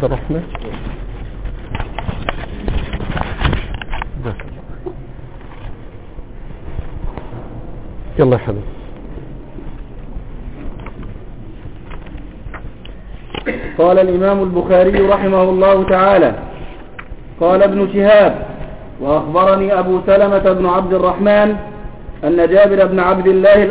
عبد الرحمن. يلا يا حبيبي. قال الإمام البخاري رحمه الله تعالى: قال ابن شهاب: وأخبرني أبو سلمة بن عبد الرحمن أن جابر بن عبد الله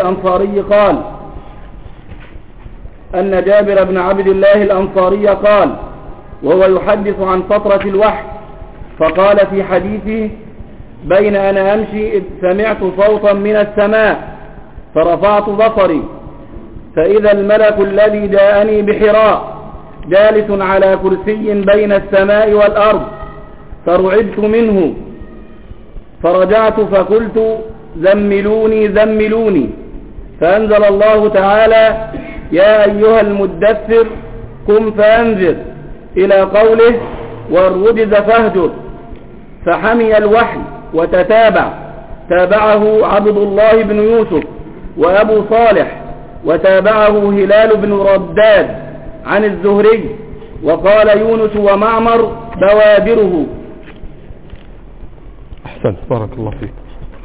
الأنصاري قال وهو يحدث عن فترة الوحي، فقال في حديثه: بين أنا أمشي إذ سمعت صوتا من السماء فرفعت بصري فإذا الملك الذي جاءني بحراء جالس على كرسي بين السماء والأرض، فرعبت منه فرجعت فقلت: زملوني زملوني، فأنزل الله تعالى: يا أيها المدثر قم فأنذر، إلى قوله: والرجز فاهجر. فحمي الوحي تابعه عبد الله بن يوسف وأبو صالح، وتابعه هلال بن رداد عن الزهري، وقال يونس ومعمر بوادره. أحسنت، بارك الله فيك.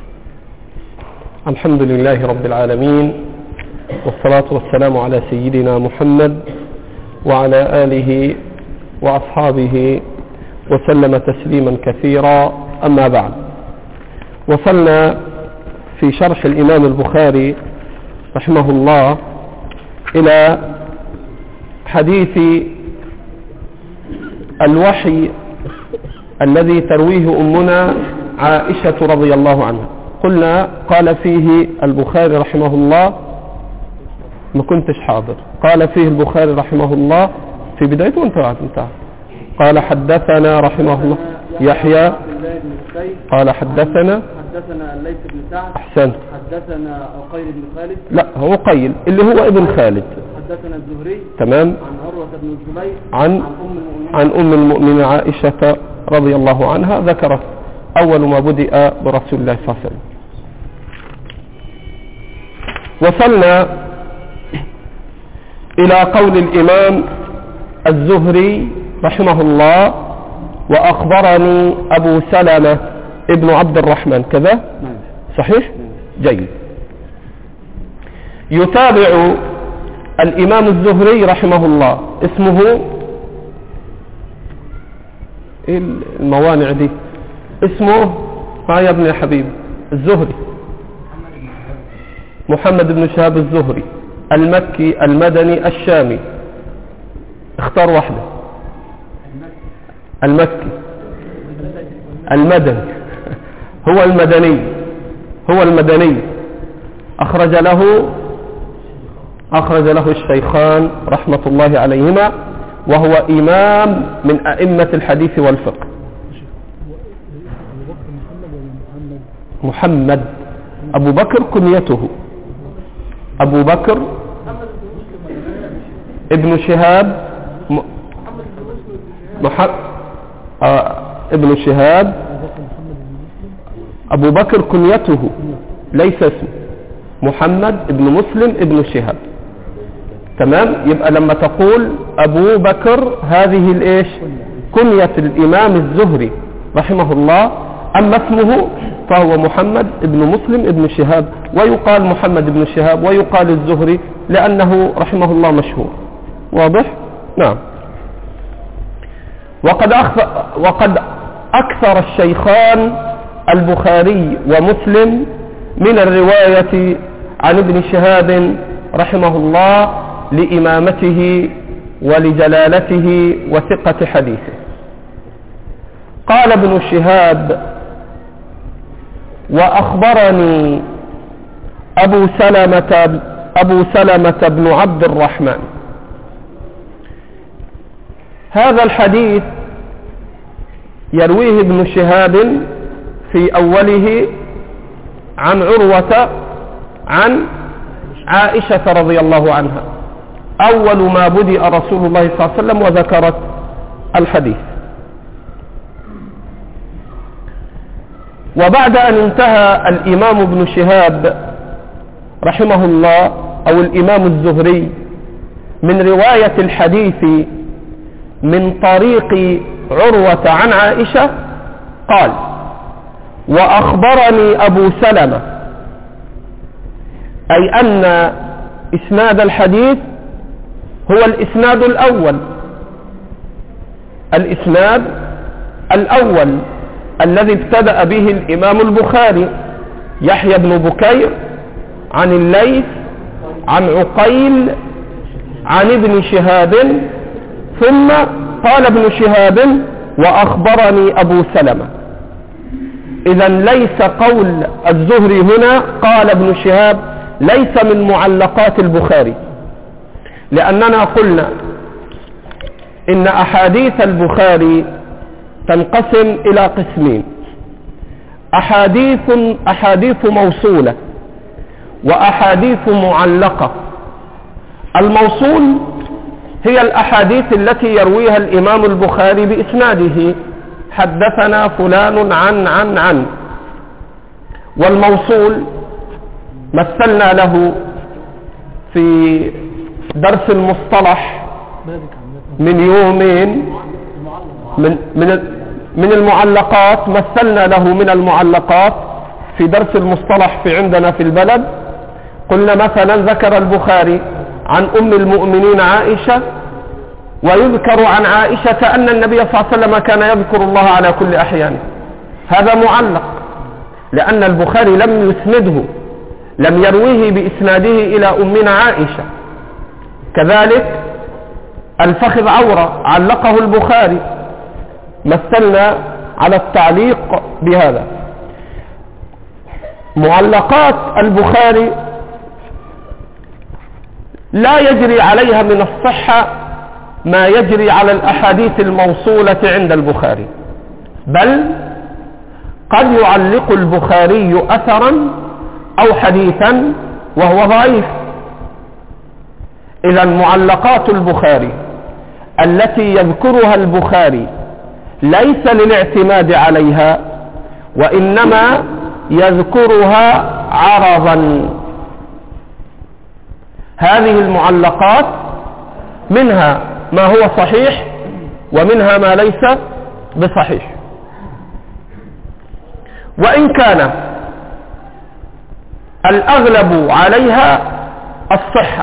الحمد لله رب العالمين، والصلاة والسلام على سيدنا محمد وعلى آله وأصحابه وسلم تسليما كثيرا. أما بعد، وصلنا في شرح الإمام البخاري رحمه الله إلى حديث الوحي الذي ترويه أمنا عائشة رضي الله عنها. قلنا قال فيه البخاري رحمه الله، ما كنتش حاضر، قال فيه البخاري رحمه الله في بدايته انتهى. قال حدثنا رحمه الله يحيى، قال حدثنا الليث بن سعد، أحسنت، حدثنا عقيل بن خالد، لا هو عقيل اللي هو ابن خالد، حدثنا الزهري، تمام، عن عروة بن الزبير، عن أم المؤمنين عائشة رضي الله عنها، ذكرت أول ما بدأ برسول الله صلى الله عليه وسلم. وصلنا إلى قول الإمام الزهري رحمه الله: وأخبرني أبو سلمة ابن عبد الرحمن كذا، صحيح؟ جيد. يتابع الإمام الزهري رحمه الله، اسمه إيه الموانع دي؟ اسمه ما يا ابن يا حبيبي؟ الزهري محمد بن شهاب الزهري، المكي المدني الشامي. اختار واحدة. المكي المدني، هو المدني أخرج له الشيخان رحمة الله عليهما، وهو إمام من أئمة الحديث والفقه. محمد أبو بكر كنيته أبو بكر ابن شهاب ابن شهاب أبو بكر كنيته، ليس اسمه محمد ابن مسلم ابن شهاب. تمام، يبقى لما تقول أبو بكر هذه الإيش؟ كنية الإمام الزهري رحمه الله، أما اسمه فهو محمد ابن مسلم ابن شهاب، ويقال محمد ابن شهاب ويقال الزهري لأنه رحمه الله مشهور. واضح؟ نعم. وقد أكثر الشيخان البخاري ومسلم من الرواية عن ابن شهاب رحمه الله لإمامته ولجلالته وثقة حديثه. قال ابن شهاب: وأخبرني أبو سلمة بن عبد الرحمن. هذا الحديث يرويه ابن شهاب في أوله عن عروة عن عائشة رضي الله عنها، أول ما بدأ رسول الله صلى الله عليه وسلم وذكرت الحديث. وبعد أن انتهى الإمام ابن شهاب رحمه الله أو الإمام الزهري من رواية الحديث من طريق عروة عن عائشة قال: وأخبرني أبو سلمة، أي أن إسناد الحديث هو الإسناد الأول الذي ابتدأ به الإمام البخاري، يحيى بن بكير عن الليث عن عقيل عن ابن شهاب، ثم قال ابن شهاب: وأخبرني أبو سلمة. إذا ليس قول الزهري هنا قال ابن شهاب ليس من معلقات البخاري، لأننا قلنا إن أحاديث البخاري تنقسم إلى قسمين: أحاديث موصولة وأحاديث معلقة. الموصول هي الأحاديث التي يرويها الإمام البخاري بإسناده: حدثنا فلان عن. والموصول مثلنا له في درس المصطلح من يومين من المعلقات، مثلنا له من المعلقات في درس المصطلح في عندنا في البلد. قلنا مثلا ذكر البخاري عن أم المؤمنين عائشة، ويذكر عن عائشة أن النبي صلى الله عليه وسلم كان يذكر الله على كل أحيانه. هذا معلق لأن البخاري لم يسنده، لم يرويه بإسناده إلى أمنا عائشة. كذلك الفخذ عورة علقه البخاري، مثلنا على التعليق بهذا. معلقات البخاري لا يجري عليها من الصحة ما يجري على الأحاديث الموصولة عند البخاري، بل قد يعلق البخاري أثرا أو حديثا وهو ضعيف. إذا معلقات البخاري التي يذكرها البخاري ليس للاعتماد عليها، وإنما يذكرها عرضا. هذه المعلقات منها ما هو صحيح ومنها ما ليس بصحيح، وإن كان الأغلب عليها الصحة.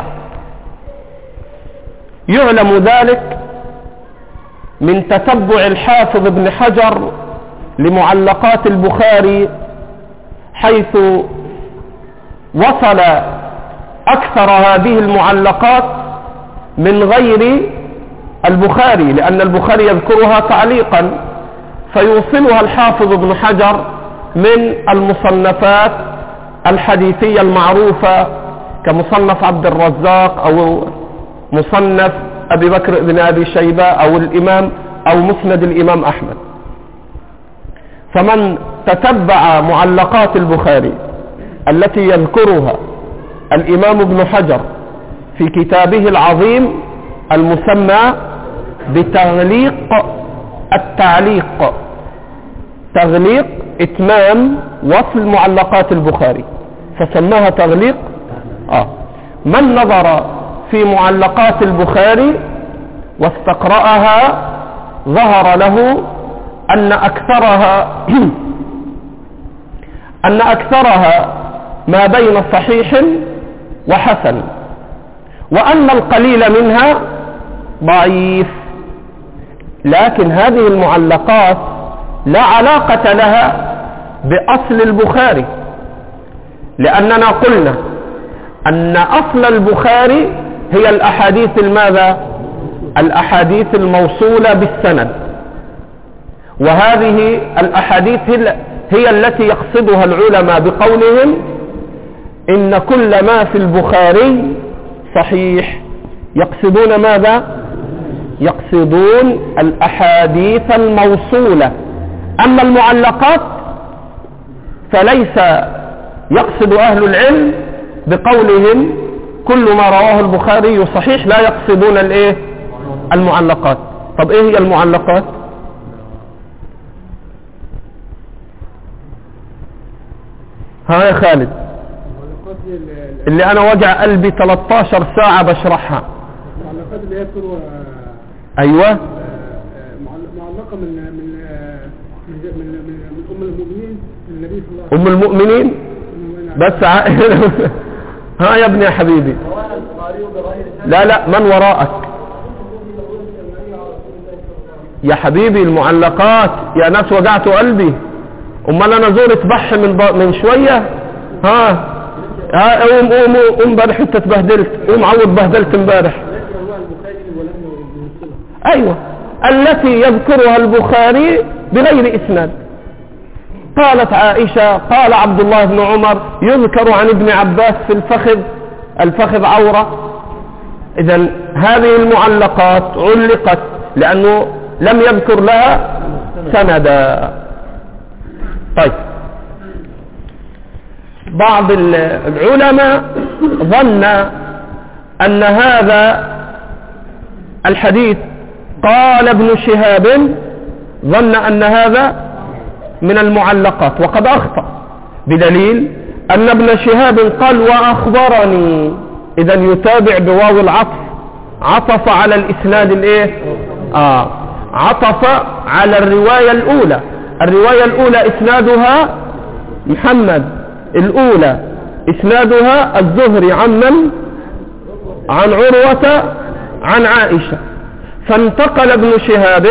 يعلم ذلك من تتبع الحافظ ابن حجر لمعلقات البخاري، حيث وصل أكثر هذه المعلقات من غير البخاري، لأن البخاري يذكرها تعليقا، فيوصلها الحافظ ابن حجر من المصنفات الحديثية المعروفة كمصنف عبد الرزاق أو مصنف أبي بكر بن أبي شيبة أو الإمام أو مسند الإمام أحمد. فمن تتبع معلقات البخاري التي يذكرها الإمام ابن حجر في كتابه العظيم المسمى بتغليق التعليق، تغليق إتمام وصل معلقات البخاري، فسماها تغليق. من نظر في معلقات البخاري واستقرأها ظهر له أن أكثرها ما بين صحيح وحسن، وأن القليل منها ضعيف. لكن هذه المعلقات لا علاقة لها بأصل البخاري، لأننا قلنا أن أصل البخاري هي الأحاديث الماذا؟ الأحاديث الموصولة بالسند، وهذه الأحاديث هي التي يقصدها العلماء بقولهم إن كل ما في البخاري صحيح. يقصدون ماذا؟ يقصدون الأحاديث الموصولة. أما المعلقات فليس يقصد أهل العلم بقولهم كل ما رواه البخاري صحيح، لا يقصدون المعلقات. طب ايه هي المعلقات؟ ها يا خالد، اللي انا وجع قلبي 13 ساعة بشرحها. المعلقات اللي هي بتروى ايوه معلقة من أم المؤمنين النبي صلى الله عليه وسلم. أم المؤمنين بس ها يا ابني يا حبيبي. لا من وراءك يا حبيبي؟ المعلقات يا ناس وجعت قلبي. امال انا زورت بح من شوية. ها قوم امبارح انت اتبهدلت، قوم عوض بهدلت امبارح. ايوه التي يذكرها البخاري بغير اسناد. قالت عائشة قال عبد الله بن عمر يذكر عن ابن عباس في الفخذ عورة. اذا هذه المعلقات علقت لانه لم يذكر لها سندا. طيب بعض العلماء ظن ان هذا الحديث قال ابن شهاب ظن ان هذا من المعلقات وقد اخطأ، بدليل ان ابن شهاب قال واخبرني، اذا يتابع بواو العطف، عطف على الاسناد الايه؟ عطف على الرواية الاولى. الرواية الاولى اسنادها محمد، الاولى اسنادها الزهري عن من؟ عن عروة عن عائشة. فانتقل ابن شهاب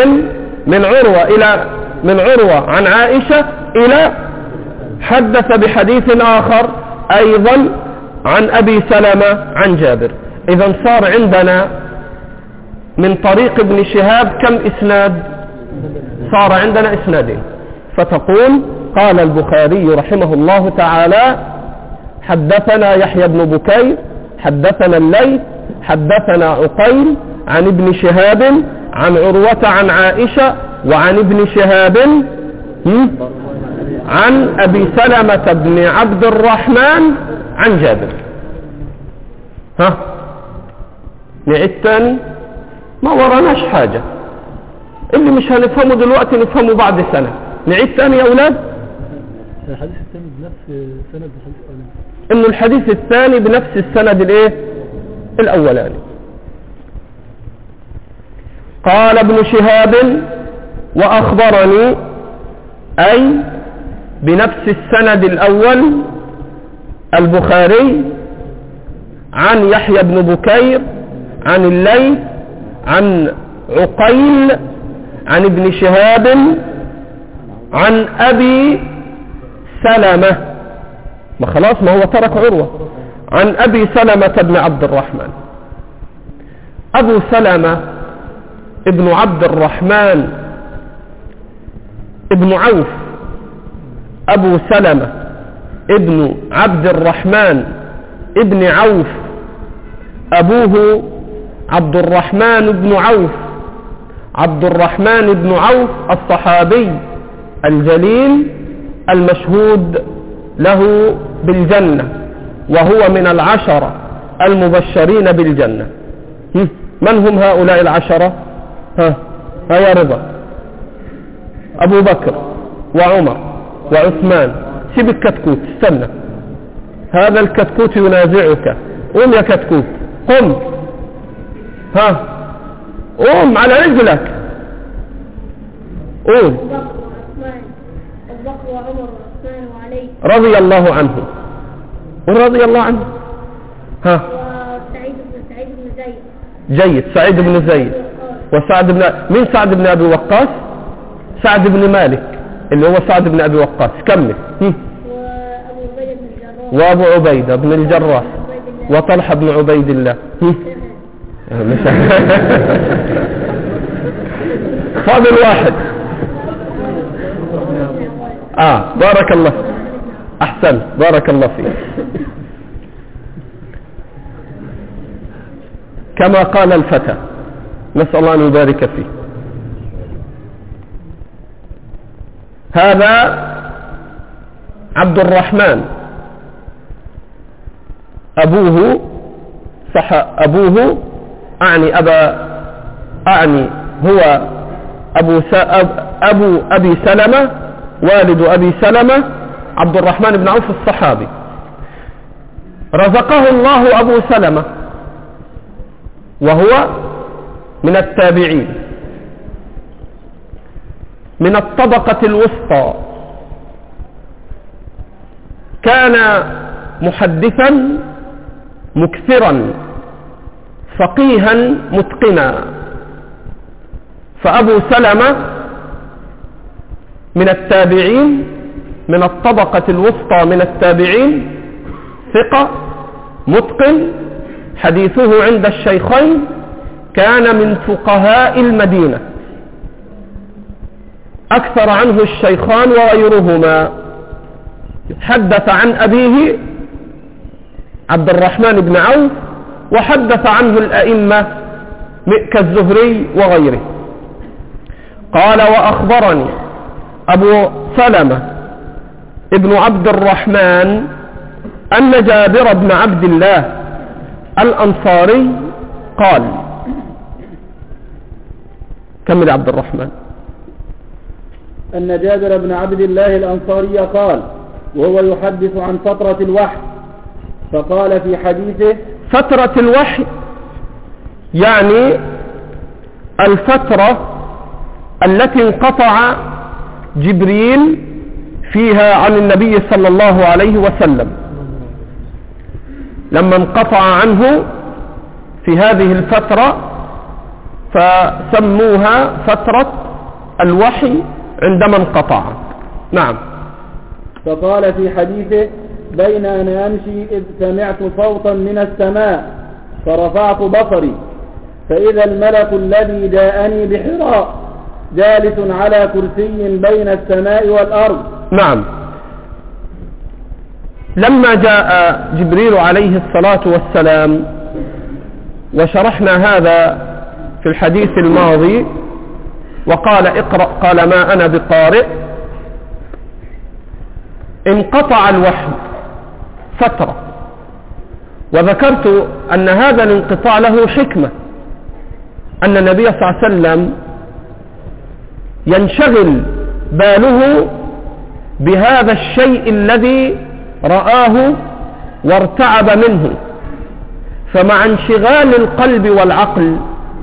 من عروة عن عائشة الى حدث بحديث اخر ايضا عن ابي سلمة عن جابر. اذا صار عندنا من طريق ابن شهاب كم اسناد؟ صار عندنا اسنادين. فتقول قال البخاري رحمه الله تعالى حدثنا يحيى بن بكير حدثنا الليث حدثنا عقيل عن ابن شهاب عن عروة عن عائشة وعن ابن شهاب عن ابي سلمة بن عبد الرحمن عن جابر. ها نعيد تاني، ما وراناش حاجة، اللي مش هنفهمه دلوقتي نفهمه بعد سنة. نعيد تاني يا اولاد. الحديث الثاني بنفس سند الحديث الاولاني، انه الحديث الثاني بنفس السند الايه الاولاني. قال ابن شهاب واخبرني اي بنفس السند الاول البخاري عن يحيى بن بكير عن الليث عن عقيل عن ابن شهاب عن ابي سلمة، ما خلاص ما هو ترك عروة، عن ابي سلمة بن عبد الرحمن. ابو سلمة ابن عبد الرحمن ابن عوف، ابو سلمة ابن عبد الرحمن ابن عوف، ابوه عبد الرحمن بن عوف. عبد الرحمن بن عوف الصحابي الجليل المشهود له بالجنة، وهو من العشرة المبشرين بالجنة. من هم هؤلاء العشرة؟ ها يا رضا. أبو بكر وعمر وعثمان. سيب الكتكوت، استنى، هذا الكتكوت ينازعك. قم يا كتكوت، قم، ها قم على رجلك، قول. رضي الله عنه، ورضي الله عنه. ها سعيد بن زيد. جيد، سعيد بن زيد وسعد بن مين؟ سعد بن ابي وقاص، سعد بن مالك اللي هو سعد بن ابي وقاص. كمل. وابو عبيدة بن الجراح وطلحة بن عبيد الله. فاضل واحد. بارك الله، احسن، بارك الله فيك. كما قال الفتى، نسأل الله أن يبارك فيه. هذا عبد الرحمن أبوه أعني هو أبو أبي سلمة، والد أبي سلمة عبد الرحمن بن عوف الصحابي. رزقه الله أبو سلمة وهو من التابعين، من الطبقة الوسطى، كان محدثا مكثرا فقيها متقنا. فأبو سلمة من التابعين، من الطبقة الوسطى من التابعين، ثقة متقن، حديثه عند الشيخين، كان من فقهاء المدينة، أكثر عنه الشيخان وغيرهما. حدث عن أبيه عبد الرحمن بن عوف، وحدث عنه الأئمة كالزهري وغيره. قال: وأخبرني أبو سلمة ابن عبد الرحمن أن جابر بن عبد الله الأنصاري قال. كمل عبد الرحمن. أن جابر بن عبد الله الأنصاري قال وهو يحدث عن فترة الوحي، فقال في حديثه: فترة الوحي يعني الفترة التي انقطع جبريل فيها عن النبي صلى الله عليه وسلم. لما انقطع عنه في هذه الفترة فسموها فترة الوحي عندما انقطع. نعم. فقال في حديثه: بين أنا أمشي إذ سمعت صوتا من السماء فرفعت بصري فإذا الملك الذي جاءني بحراء جالس على كرسي بين السماء والأرض. نعم. لما جاء جبريل عليه الصلاة والسلام، وشرحنا هذا في الحديث الماضي، وقال: اقرأ، قال: ما أنا بقارئ، انقطع الوحي فترة. وذكرت أن هذا الانقطاع له حكمة، أن النبي صلى الله عليه وسلم ينشغل باله بهذا الشيء الذي رآه وارتعب منه، فمع انشغال القلب والعقل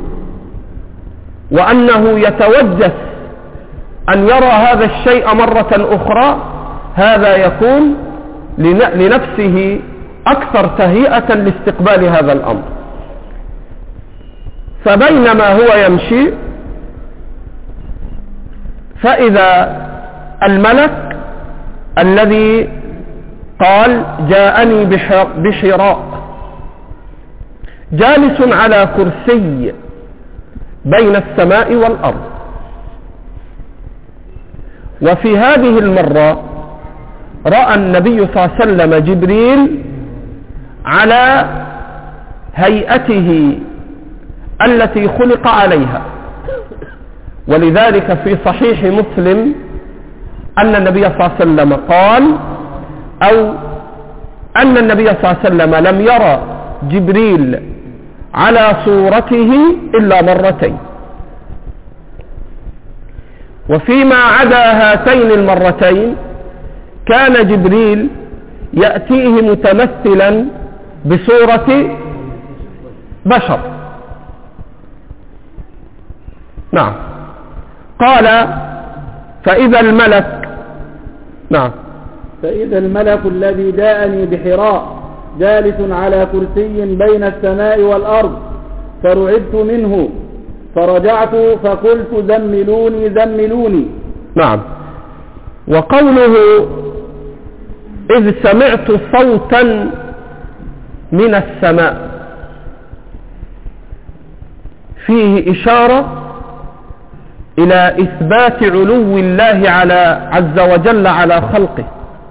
وأنه يتوجس أن يرى هذا الشيء مرة أخرى، هذا يكون لنفسه أكثر تهيئة لاستقبال هذا الأمر. فبينما هو يمشي فإذا الملك الذي قال جاءني بحراء جالس على كرسي بين السماء والأرض. وفي هذه المرة رأى النبي صلى الله عليه وسلم جبريل على هيئته التي خلق عليها. ولذلك في صحيح مسلم أن النبي صلى الله عليه وسلم قال، أو أن النبي صلى الله عليه وسلم لم يرى جبريل على صورته إلا مرتين، وفيما عدا هاتين المرتين كان جبريل يأتيه متمثلا بصورة بشر. نعم. قال فإذا الملك، نعم، فإذا الملك الذي جاءني بحراء جالس على كرسي بين السماء والأرض فرعبت منه فرجعت فقلت زملوني زملوني. نعم. وقوله إذ سمعت صوتا من السماء فيه إشارة إلى إثبات علو الله عز وجل على خلقه،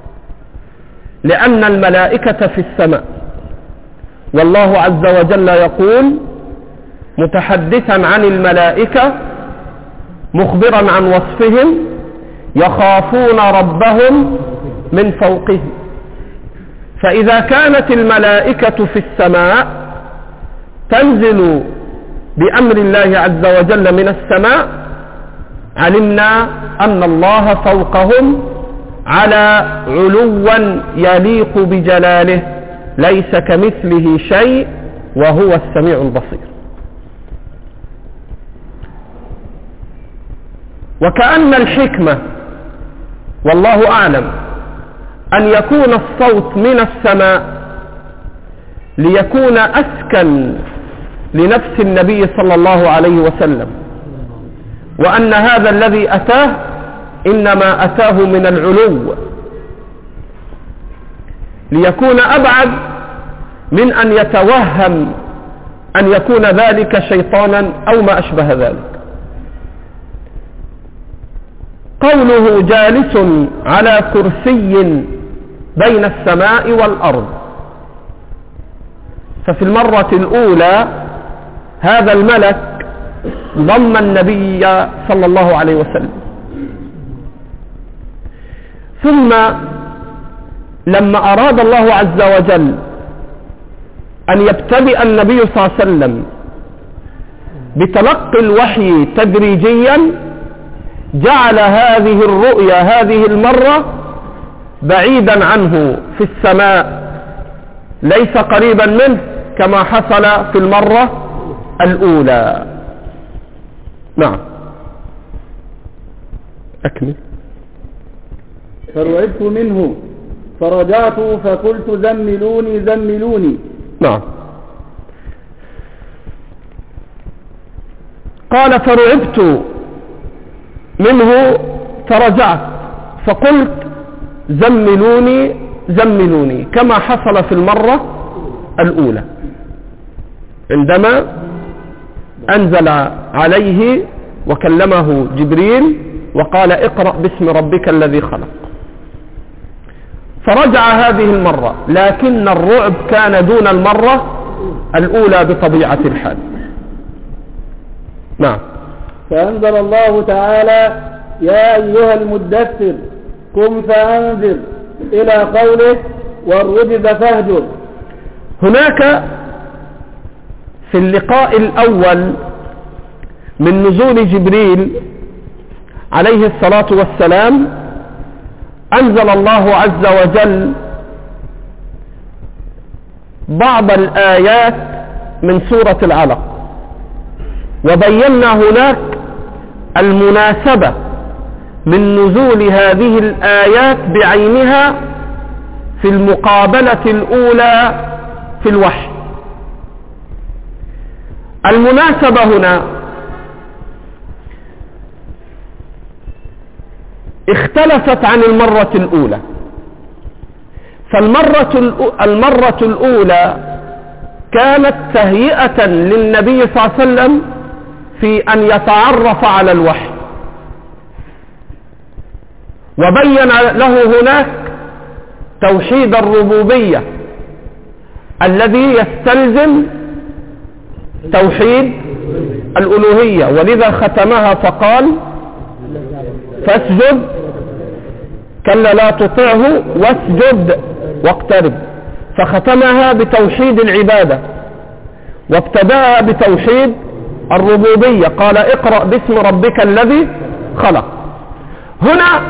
لأن الملائكة في السماء، والله عز وجل يقول متحدثا عن الملائكة مخبرا عن وصفهم: يخافون ربهم من فوقهم. فإذا كانت الملائكة في السماء تنزل بأمر الله عز وجل من السماء، علمنا أن الله فوقهم على علوا يليق بجلاله، ليس كمثله شيء وهو السميع البصير. وكأن الحكمة والله أعلم أن يكون الصوت من السماء ليكون أسكن لنفس النبي صلى الله عليه وسلم، وأن هذا الذي أتاه إنما أتاه من العلو ليكون أبعد من أن يتوهم أن يكون ذلك شيطانا أو ما أشبه ذلك. قوله جالس على كرسي بين السماء والأرض، ففي المرة الأولى هذا الملك ضم النبي صلى الله عليه وسلم، ثم لما أراد الله عز وجل أن يبتدئ النبي صلى الله عليه وسلم بتلقي الوحي تدريجيا جعل هذه الرؤيا هذه المرة بعيدا عنه في السماء، ليس قريبا منه كما حصل في المرة الأولى. نعم أكمل. فرعبت منه فرجعت فقلت زملوني زملوني. نعم. قال فرعبت منه فرجعت فقلت زملوني زملوني، كما حصل في المرة الأولى عندما أنزل عليه وكلمه جبريل وقال اقرأ باسم ربك الذي خلق، فرجع هذه المرة، لكن الرعب كان دون المرة الأولى بطبيعة الحال. نعم. فأنزل الله تعالى يا أيها المدثر قم فأنذر إلى قوله والرجز فاهجر. هناك في اللقاء الأول من نزول جبريل عليه الصلاة والسلام أنزل الله عز وجل بعض الآيات من سورة العلق، وبينا هناك المناسبة من نزول هذه الآيات بعينها في المقابلة الأولى في الوحي. المناسبة هنا اختلفت عن المرة الأولى، فالمرة الأولى كانت تهيئة للنبي صلى الله عليه وسلم في أن يتعرف على الوحي، وبين له هناك توحيد الربوبية الذي يستلزم توحيد الألوهية، ولذا ختمها فقال فاسجد كلا لا تطعه واسجد واقترب، فختمها بتوحيد العبادة وابتدأها بتوحيد الربوبية، قال اقرأ باسم ربك الذي خلق. هنا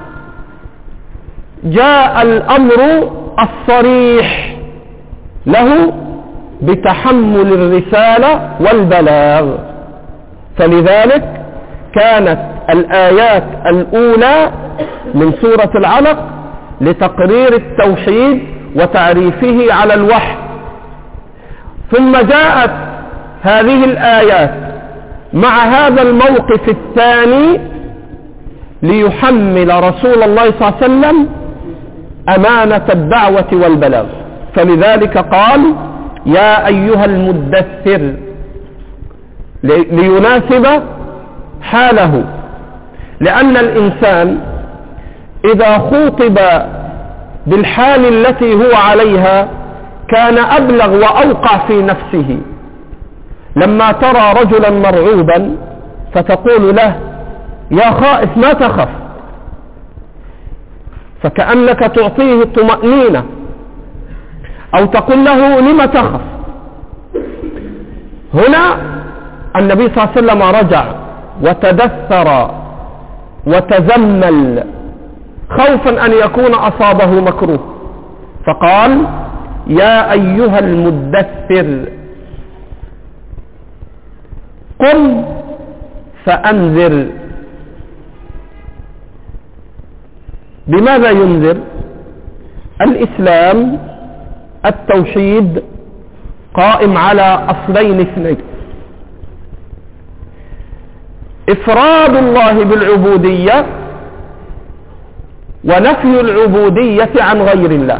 جاء الأمر الصريح له بتحمل الرسالة والبلاغ، فلذلك كانت الآيات الأولى من سورة العلق لتقرير التوحيد وتعريفه على الوحي، ثم جاءت هذه الآيات مع هذا الموقف الثاني ليحمل رسول الله صلى الله عليه وسلم أمانة الدعوة والبلاغ، فلذلك قال يا أيها المدثر ليناسب حاله، لأن الإنسان إذا خوطب بالحال التي هو عليها كان أبلغ وأوقع في نفسه. لما ترى رجلا مرعوبا فتقول له يا خائف ما تخف، فكأنك تعطيه الطمأنينة، أو تقول له لم تخف. هنا النبي صلى الله عليه وسلم رجع وتدثر وتزمل خوفا أن يكون أصابه مكروه، فقال يا أيها المدثر قم فأنذر بماذا ينذر؟ الإسلام التوحيد قائم على أصلين اثنين: إفراد الله بالعبودية ونفي العبودية عن غير الله.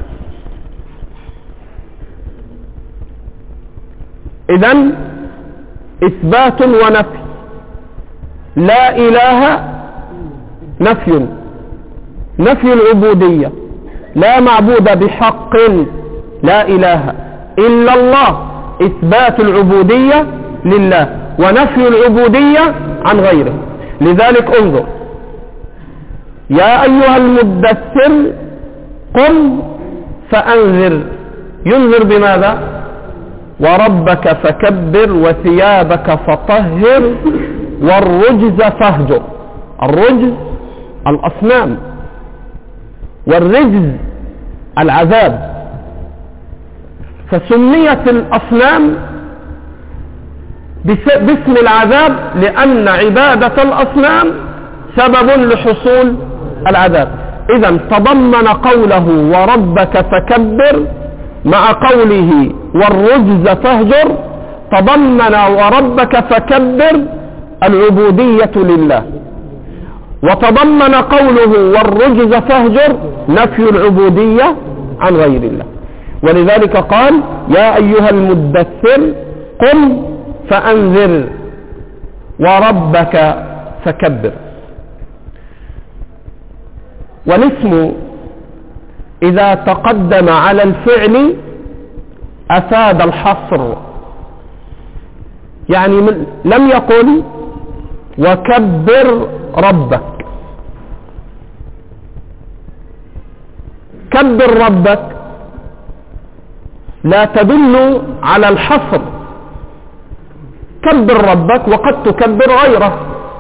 إذن إثبات ونفي. لا إله نفي العبودية، لا معبود بحق، لا إله إلا الله، إثبات العبودية لله ونفي العبودية عن غيره. لذلك انظر: يا أيها المدثر قم فأنذر. ينذر بماذا؟ وربك فكبر وثيابك فطهر والرجز فاهجر. الرجز الأصنام، والرجز العذاب. فسميت الأصنام باسم العذاب لأن عبادة الأصنام سبب لحصول العذاب. إذن تضمن قوله وربك فكبر مع قوله والرجز فاهجر، تضمن وربك فكبر العبودية لله، وتضمن قوله والرجز فاهجر نفي العبودية عن غير الله. ولذلك قال: يا أيها المدثر قم فأنذر وربك فكبر. والاسم إذا تقدم على الفعل أفاد الحصر، يعني لم يقل وكبر ربك، كبر ربك لا تدل على الحصر. كبر ربك وقد تكبر غيره.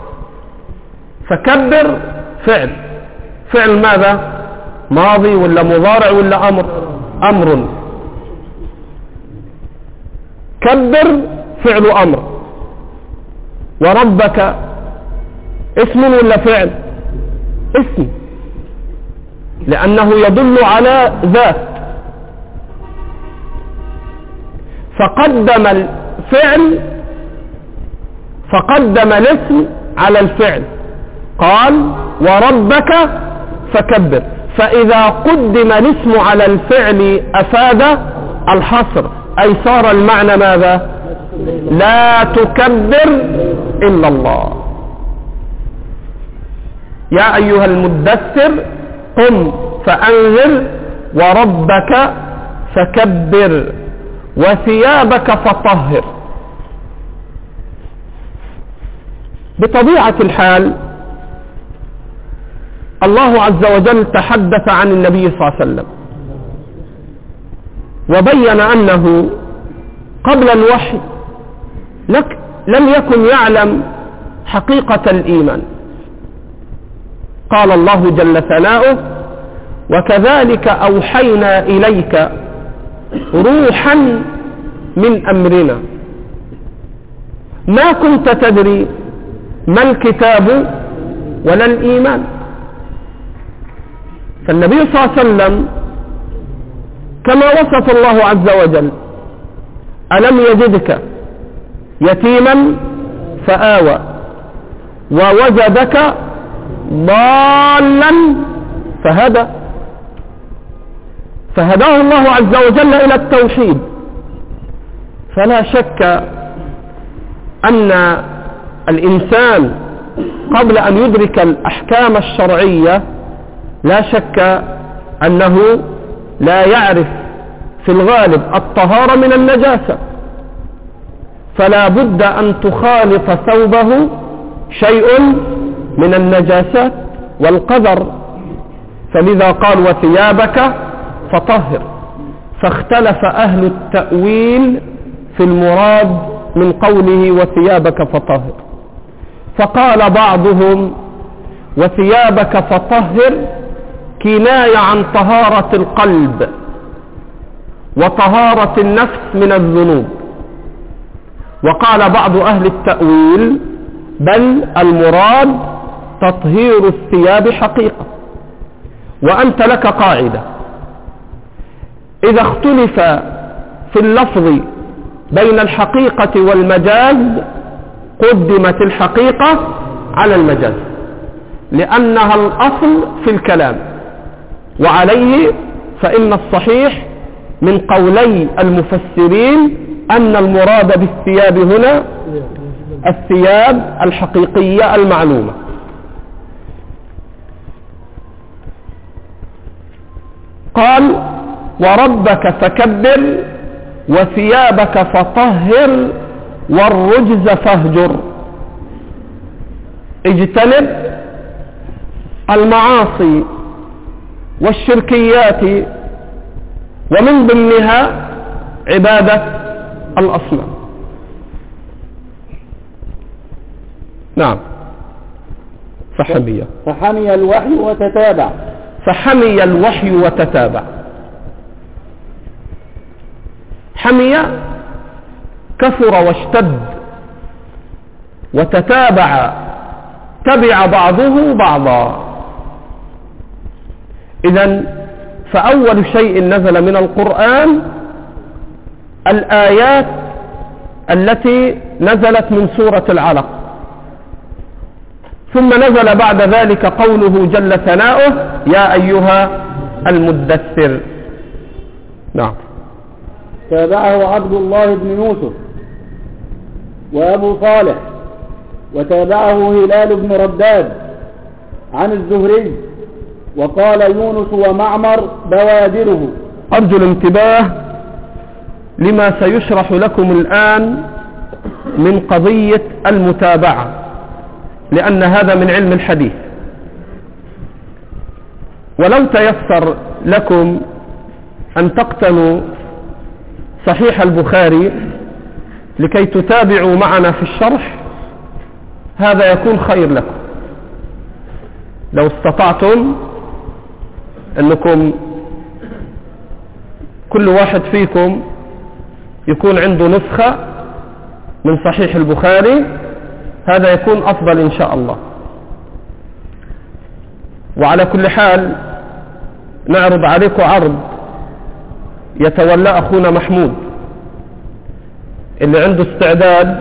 فكبر فعل ماذا؟ ماضي ولا مضارع ولا أمر. كبر فعل أمر. وربك اسم ولا فعل؟ اسم، لأنه يدل على ذات. فقدم الاسم على الفعل، قال وربك فكبر. فإذا قدم الاسم على الفعل أفاد الحصر، أي صار المعنى ماذا؟ لا تكبر إلا الله. يا أيها المدثر قم فأنذر وربك فكبر وثيابك فطهر. بطبيعة الحال الله عز وجل تحدث عن النبي صلى الله عليه وسلم وبين أنه قبل الوحي لم يكن يعلم حقيقة الإيمان. قال الله جل ثناؤه: وكذلك أوحينا إليك روحا من أمرنا ما كنت تدري ما الكتاب ولا الإيمان. فالنبي صلى الله عليه وسلم كما وصف الله عز وجل: ألم يجدك يتيما فآوى ووجدك ضالا فهدى. فهداه الله عز وجل إلى التوحيد. فلا شك أن الإنسان قبل أن يدرك الأحكام الشرعية لا شك أنه لا يعرف في الغالب الطهارة من النجاسة، فلا بد أن تخالط ثوبه شيء من النجاسات والقذر. فلذا قال: وثيابك فطهر. فاختلف أهل التأويل في المراد من قوله وثيابك فطهر. فقال بعضهم: وثيابك فطهر كناية عن طهارة القلب وطهارة النفس من الذنوب. وقال بعض أهل التأويل: بل المراد تطهير الثياب حقيقة، وأنت لك قاعدة: إذا اختلف في اللفظ بين الحقيقة والمجاز قدمت الحقيقة على المجاز، لأنها الأصل في الكلام. وعليه فإن الصحيح من قولي المفسرين أن المراد بالثياب هنا الثياب الحقيقية المعلومة. قال: وربك فكبر وثيابك فطهر والرجز فاهجر. اجتنب المعاصي والشركيات، ومن ضمنها عبادة الأصنام. نعم. فحمي الوحي وتتابع. فحمي الوحي وتتابع. حمي كثر واشتد، وتتابع تبع بعضه بعضا. إذن فأول شيء نزل من القرآن الآيات التي نزلت من سورة العلق، ثم نزل بعد ذلك قوله جل ثناؤه: يا أيها المدثر. نعم. تابعه عبد الله بن يوسف وأبو صالح، وتابعه هلال بن رداد عن الزهري، وقال يونس ومعمر بوادره. أرجو الانتباه لما سيشرح لكم الآن من قضية المتابعة، لأن هذا من علم الحديث. ولو تيسر لكم أن تقتنوا صحيح البخاري لكي تتابعوا معنا في الشرح، هذا يكون خير لكم. لو استطعتم أنكم كل واحد فيكم يكون عنده نسخة من صحيح البخاري، هذا يكون أفضل إن شاء الله. وعلى كل حال نعرض عليكم عرض يتولى أخونا محمود، اللي عنده استعداد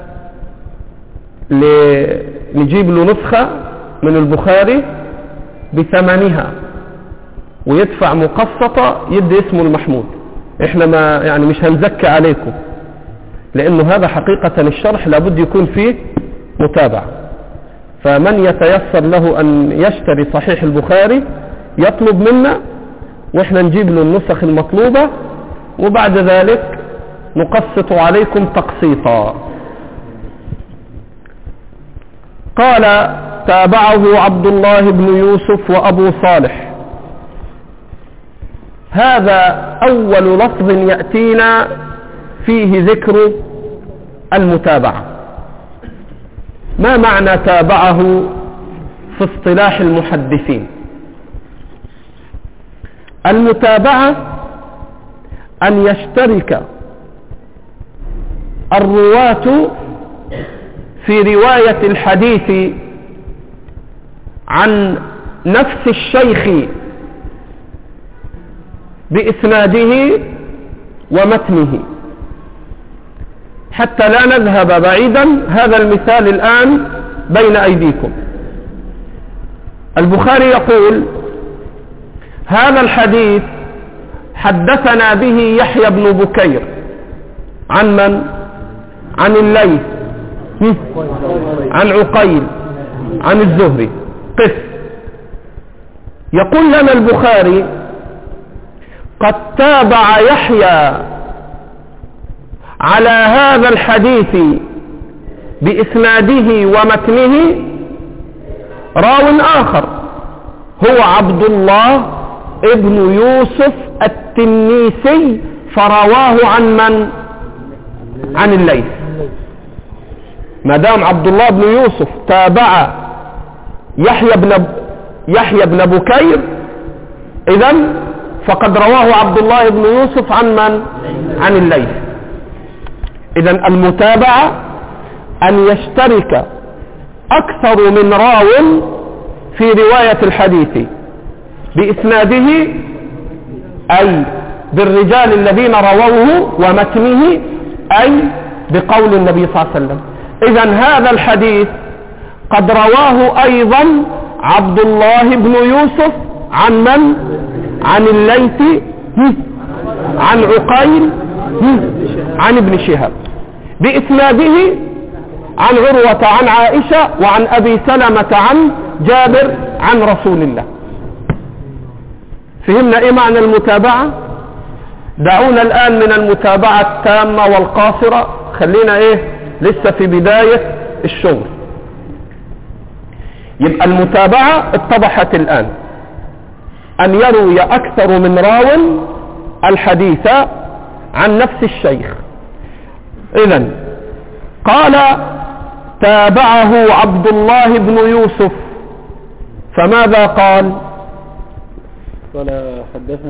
نجيب له نسخة من البخاري بثمنها ويدفع مقسطة يدي اسمه المحمود. احنا ما يعني مش هنزكي عليكم، لانه هذا حقيقة الشرح لابد يكون فيه متابعة. فمن يتيسر له ان يشتري صحيح البخاري يطلب منا، واحنا نجيب له النسخ المطلوبة، وبعد ذلك نقسط عليكم تقسيطا. قال: تابعه عبد الله بن يوسف وأبو صالح. هذا أول لفظ يأتينا فيه ذكر المتابعة. ما معنى تابعه في اصطلاح المحدثين؟ المتابعة أن يشترك الرواة في رواية الحديث عن نفس الشيخ بإسناده ومتنه. حتى لا نذهب بعيدا، هذا المثال الآن بين أيديكم. البخاري يقول: هذا الحديث حدثنا به يحيى بن بكير عن من؟ عن الليث، عن عقيل، عن الزهري. قس. يقول لنا البخاري: قد تابع يحيى على هذا الحديث بإسناده ومتنه راو آخر هو عبد الله ابن يوسف التنيسي، فرواه عن من؟ عن الليث. ما دام عبد الله بن يوسف تابع يحيى بن بكير، إذن فقد رواه عبد الله بن يوسف عن من؟ عن الليث. إذن المتابعة أن يشترك أكثر من راو في رواية الحديث. بإسناده أي بالرجال الذين رووه ومتنه أي بقول النبي صلى الله عليه وسلم. إذن هذا الحديث قد رواه أيضا عبد الله بن يوسف عن من؟ عن الليث، عن عقيل، عن ابن شهاب بإسناده عن عروة عن عائشة وعن أبي سلمة عن جابر عن رسول الله. فهمنا إيه معنى المتابعة؟ دعونا الآن من المتابعة التامة والقاصرة، خلينا إيه لسه في بداية الشغل. يبقى المتابعة اتضحت الآن، أن يروي أكثر من راو الحديث عن نفس الشيخ. إذن قال تابعه عبد الله بن يوسف، فماذا قال؟ قال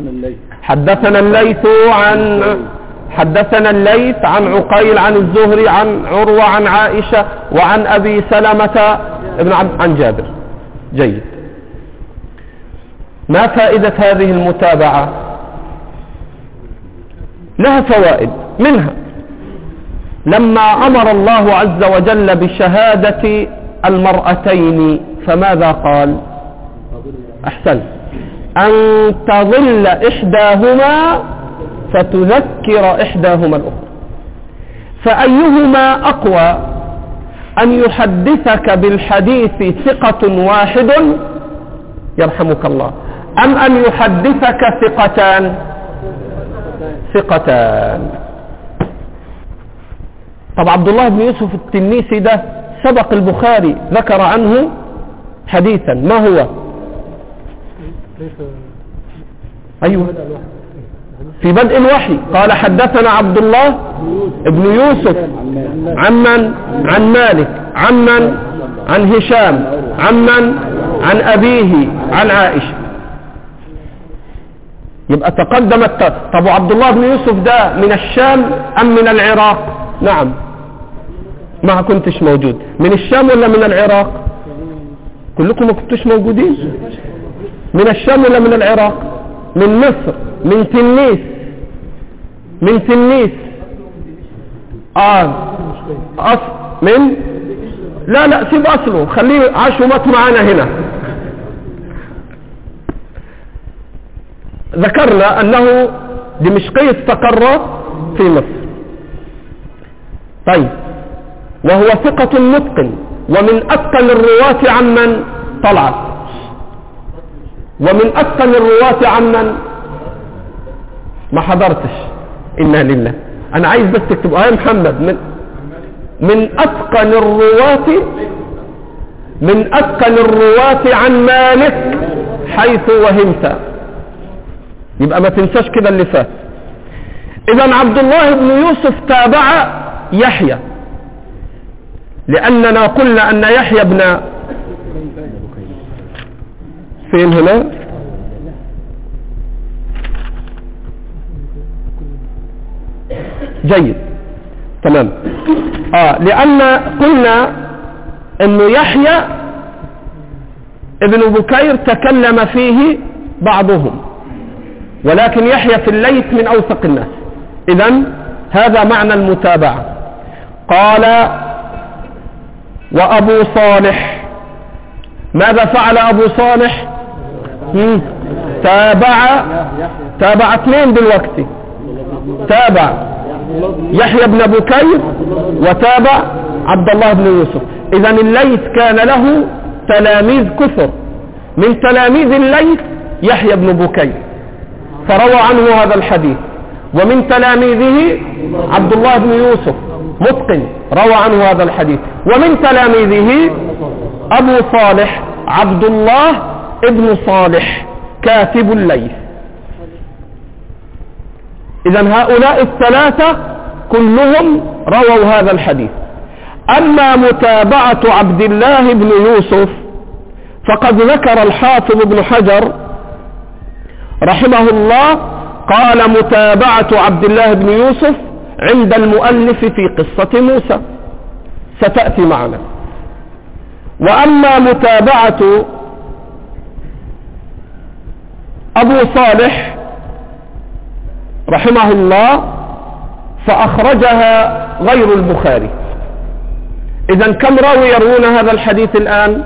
حدثنا الليث عن عقيل عن الزهري عن عروة عن عائشة وعن أبي سلمة عن جابر. جيد. ما فائدة هذه المتابعة؟ لها فوائد، منها لما أمر الله عز وجل بشهادة المرأتين فماذا قال؟ أحسن، أن تظل إحداهما فتذكر إحداهما الأخرى. فأيهما أقوى، أن يحدثك بالحديث ثقة واحد يرحمك الله، أم أن يحدثك ثقتان؟ طب عبد الله بن يوسف التنيسي ده سبق البخاري ذكر عنه حديثا، ما هو؟ أيوه، في بدء الوحي قال حدثنا عبد الله بن يوسف عن مالك عن هشام عن أبيه عن عائشة. يبقى تقدمت. طب عبد الله بن يوسف ده من الشام أم من العراق؟ نعم، ما كنتش موجود. من الشام ولا من العراق؟ كلكم ما كنتوش موجودين. من الشام ولا من العراق؟ من مصر، من تنيس من لا سيب أصله، خليه عاش ومات معانا هنا. ذكرنا أنه دمشقي استقر في مصر. طيب، وهو ثقة متقن ومن أتقن الرواة عمن طلعت، ومن أتقن الرواة عمن ما حضرتش. إنا لله، أنا عايز بس تكتبوا يا محمد، من أتقن الرواة عن مالك حيث وهمت. يبقى ما تنساش كده اللي فات. إذن عبد الله بن يوسف تابع يحيى، لأننا قلنا أن يحيى بن فين هنا؟ جيد، تمام. لأن قلنا أن يحيى ابن بكير تكلم فيه بعضهم، ولكن يحيى في الليث من أوثق الناس. إذن هذا معنى المتابعة. قال وأبو صالح، ماذا فعل أبو صالح؟ تابع اثنين بالوقت، تابع يحيى بن بكير وتابع عبد الله بن يوسف. إذن الليث كان له تلاميذ كثر، من تلاميذ الليث يحيى بن بكير فروى عنه هذا الحديث، ومن تلاميذه عبد الله بن يوسف متقن روى عنه هذا الحديث، ومن تلاميذه أبو صالح عبد الله ابن صالح كاتب الليث. إذن هؤلاء الثلاثة كلهم رووا هذا الحديث. أما متابعة عبد الله بن يوسف فقد ذكر الحافظ ابن حجر رحمه الله، قال متابعة عبد الله بن يوسف عند المؤلف في قصة موسى، ستأتي معنا. وأما متابعة أبو صالح رحمه الله فأخرجها غير البخاري. إذن كم راوي يروون هذا الحديث الآن؟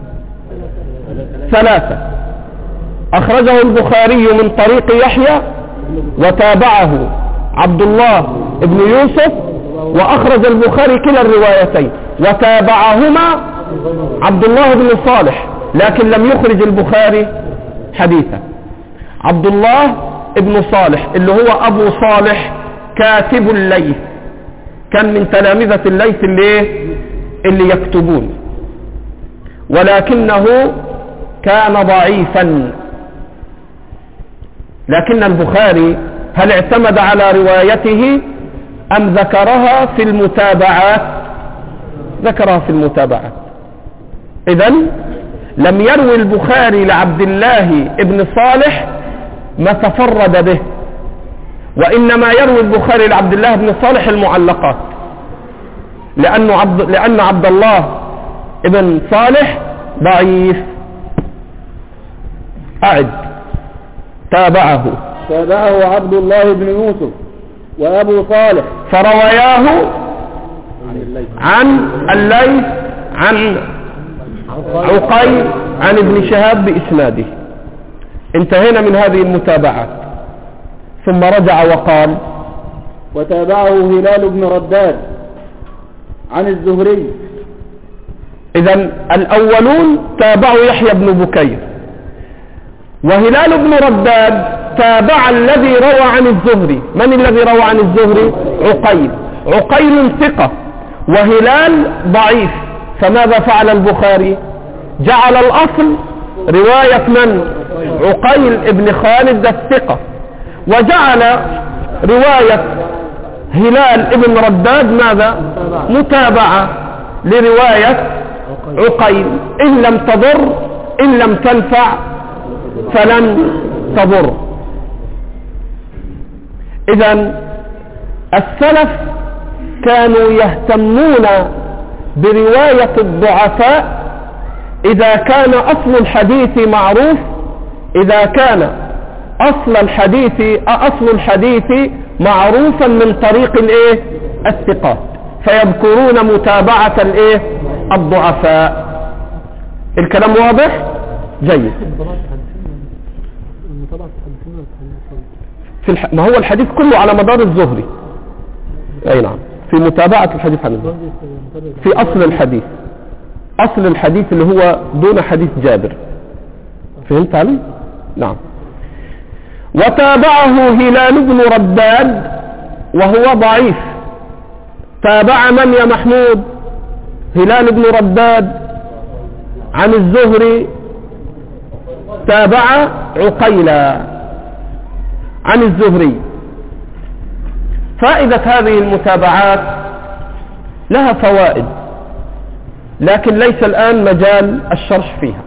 3. أخرجه البخاري من طريق يحيى وتابعه عبد الله بن يوسف، وأخرج البخاري كلا الروايتين وتابعهما عبد الله بن صالح، لكن لم يخرج البخاري حديثا. عبد الله بن صالح اللي هو أبو صالح كاتب الليث، كان من تلامذة الليث اللي يكتبون، ولكنه كان ضعيفا. لكن البخاري هل اعتمد على روايته أم ذكرها في المتابعات؟ ذكرها في المتابعات. إذن لم يروي البخاري لعبد الله بن صالح ما تفرد به، وإنما يروي البخاري لعبد الله بن صالح المعلقات، لأن عبد الله بن صالح ضعيف. أعد. تابعه عبد الله بن يوسف وأبو صالح فرواياه عن الليث عن عقيل عن ابن شهاب بإسناده. انتهينا من هذه المتابعات. ثم رجع وقال: وتابعه هلال بن رداد عن الزهري. إذن الأولون تابعوا يحيى بن بكير، وهلال بن رداد تابع الذي روى عن الزهري. من الذي روى عن الزهري؟ عقيل ثقة وهلال ضعيف. فماذا فعل البخاري؟ جعل الأصل رواية من؟ عقيل بن خالد الثقة، وجعل رواية هلال بن رداد ماذا؟ متابعة لرواية عقيل. إن لم تضر إن لم تنفع فلن تضر. إذن السلف كانوا يهتمون برواية الضعفاء إذا كان أصل الحديث معروف، إذا كان أصل الحديث معروفا من طريق الثقات، فيذكرون متابعة الضعفاء. الكلام واضح؟ جيد. ما هو الحديث كله على مدار الزهري. أي نعم، في متابعة الحديث عن الزهري، في أصل الحديث اللي هو دون حديث جابر. فهمت علي؟ نعم. وتابعه هلال بن رداد وهو ضعيف. تابع من يا محمود؟ هلال بن رداد عن الزهري، تابع عقيلا عن الزهري. فائدة هذه المتابعات لها فوائد، لكن ليس الآن مجال الشرح فيها.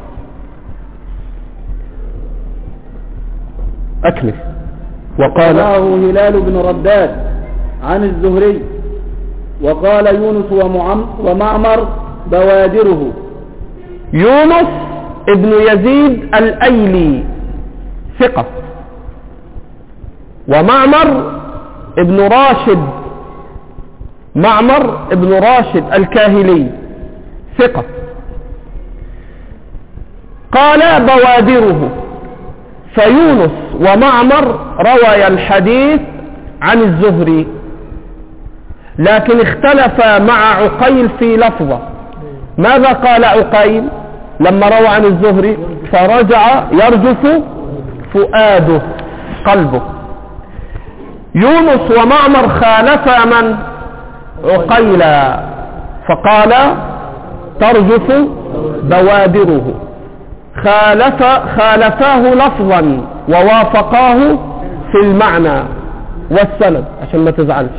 أكمل. وقال هلال بن رداد عن الزهري، وقال يونس ومعمر بوادره. يونس ابن يزيد الأيلي ثقة، ومعمر ابن راشد الكاهلي ثقة. قال بوادره، فيونس ومعمر روى الحديث عن الزهري، لكن اختلف مع عقيل في لفظة. ماذا قال عقيل لما روى عن الزهري؟ فرجع يرجف فؤاده قلبه. يونس ومعمر خالفا من؟ عقيلا، فقال ترجف بوادره. خالفاه لفظا ووافقاه في المعنى والسند، عشان ما تزعلش.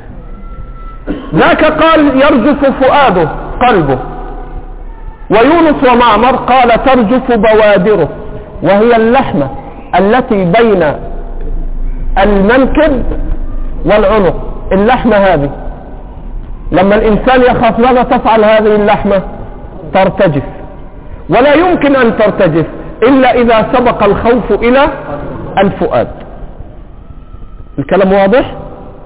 ذاك قال يرجف فؤاده قلبه، ويونس ومعمر قال ترجف بوادره، وهي اللحمة التي بين المنكب والعنق. اللحمة هذه لما الإنسان يخاف ماذا تفعل هذه اللحمة؟ ترتجف، ولا يمكن أن ترتجف إلا إذا سبق الخوف إلى الفؤاد. الكلام واضح؟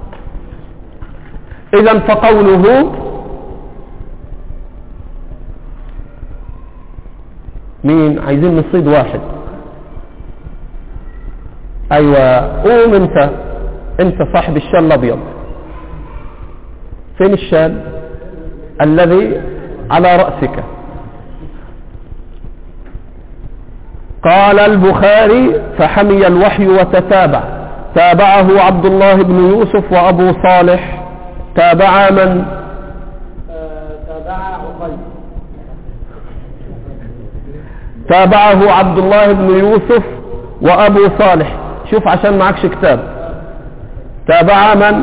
إذن فقوله مين عايزين نصيد واحد؟ أيوة قوم انت صاحب الشال الأبيض. فين الشال الذي على رأسك؟ قال البخاري فحمي الوحي وتتابع. تابعه عبد الله بن يوسف وأبو صالح. تابع من؟ تابعه عبد الله بن يوسف وأبو صالح. شوف عشان معكش كتاب. تابع من؟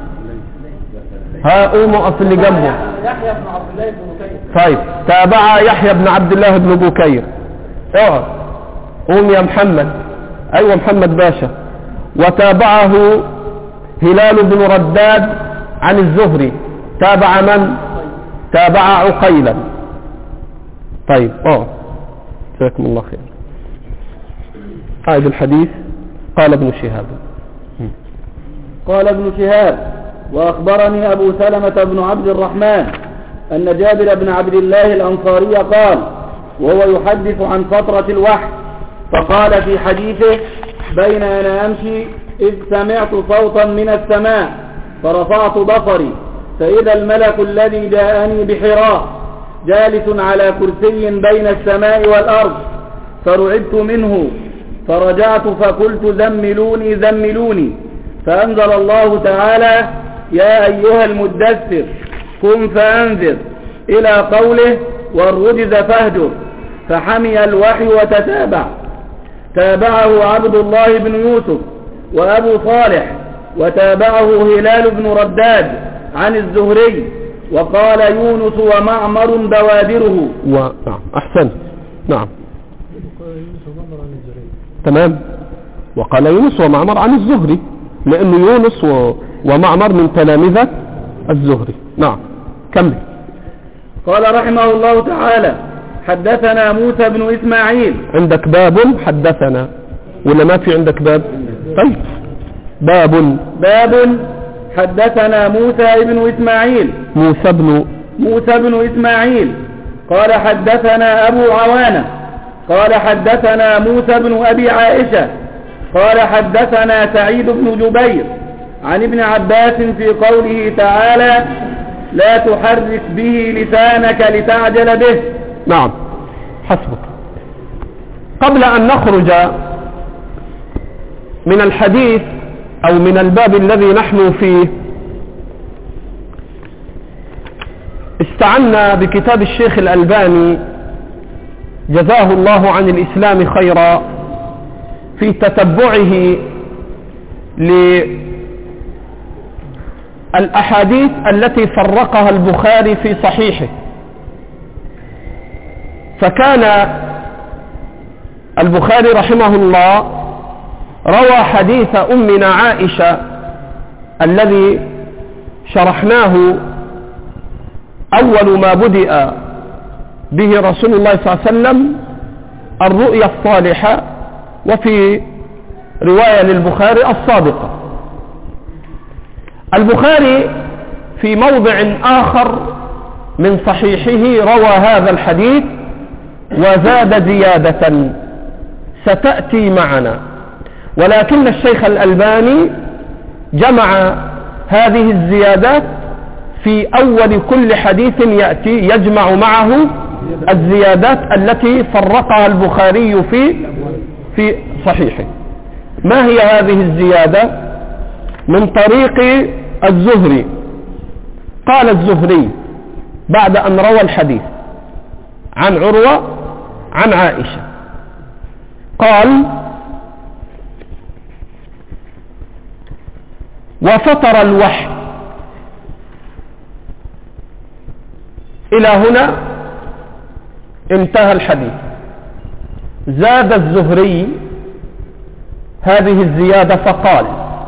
ها قوموا أصل اللي جنبه. يحيى بن عبد الله بن بكير. طيب تابع يحيى بن عبد الله بن بكير. اقعد قوم يا محمد. ايوه محمد باشا. وتابعه هلال بن رداد عن الزهري. تابع من؟ تابع عقيلا. طيب جزاكم الله خير. قائد الحديث قال ابن شهاب. قال ابن شهاب وأخبرني أبو سلمة بن عبد الرحمن أن جابر بن عبد الله الأنصاري قال وهو يحدث عن فترة الوحي فقال في حديثه بين أنا أمشي إذ سمعت صوتا من السماء فرفعت بصري فإذا الملك الذي جاءني بحراء جالس على كرسي بين السماء والأرض فرعبت منه فرجعت فقلت زملوني زملوني فأنزل الله تعالى يا أيها المدثر قم فأنذر إلى قوله والرجز فاهجر فحمي الوحي وتتابع. تابعه عبد الله بن يوسف وأبو صالح وتابعه هلال بن رداد عن الزهري وقال يونس ومعمر بوادره. أحسن. نعم تمام. وقال يونس ومعمر عن الزهري لأن يونس ومعمر من تلامذة الزهري. نعم كمل. قال رحمه الله تعالى حدثنا موسى بن إسماعيل. عندك باب حدثنا ولا ما في عندك باب؟ طيب باب حدثنا موسى بن إسماعيل. موسى بن إسماعيل قال حدثنا أبو عوانة قال حدثنا موسى بن أبي عائشة قال حدثنا سعيد بن جبير عن ابن عباس في قوله تعالى لا تحرك به لسانك لتعجل به. نعم حسبك. قبل أن نخرج من الحديث أو من الباب الذي نحن فيه استعنا بكتاب الشيخ الألباني جزاه الله عن الإسلام خيرا في تتبعه للأحاديث التي فرقها البخاري في صحيحه. فكان البخاري رحمه الله روى حديث أمنا عائشة الذي شرحناه أول ما بدأ به رسول الله صلى الله عليه وسلم الرؤيا الصالحة، وفي رواية للبخاري الصادقة. البخاري في موضع آخر من صحيحه روى هذا الحديث وزاد زيادة ستأتي معنا، ولكن الشيخ الألباني جمع هذه الزيادات في أول كل حديث يأتي، يجمع معه الزيادات التي فرقها البخاري في صحيحه. ما هي هذه الزيادة؟ من طريق الزهري. قال الزهري بعد أن روى الحديث عن عروة عن عائشة قال وفطر الوحي. إلى هنا انتهى الحديث. زاد الزهري هذه الزيادة فقال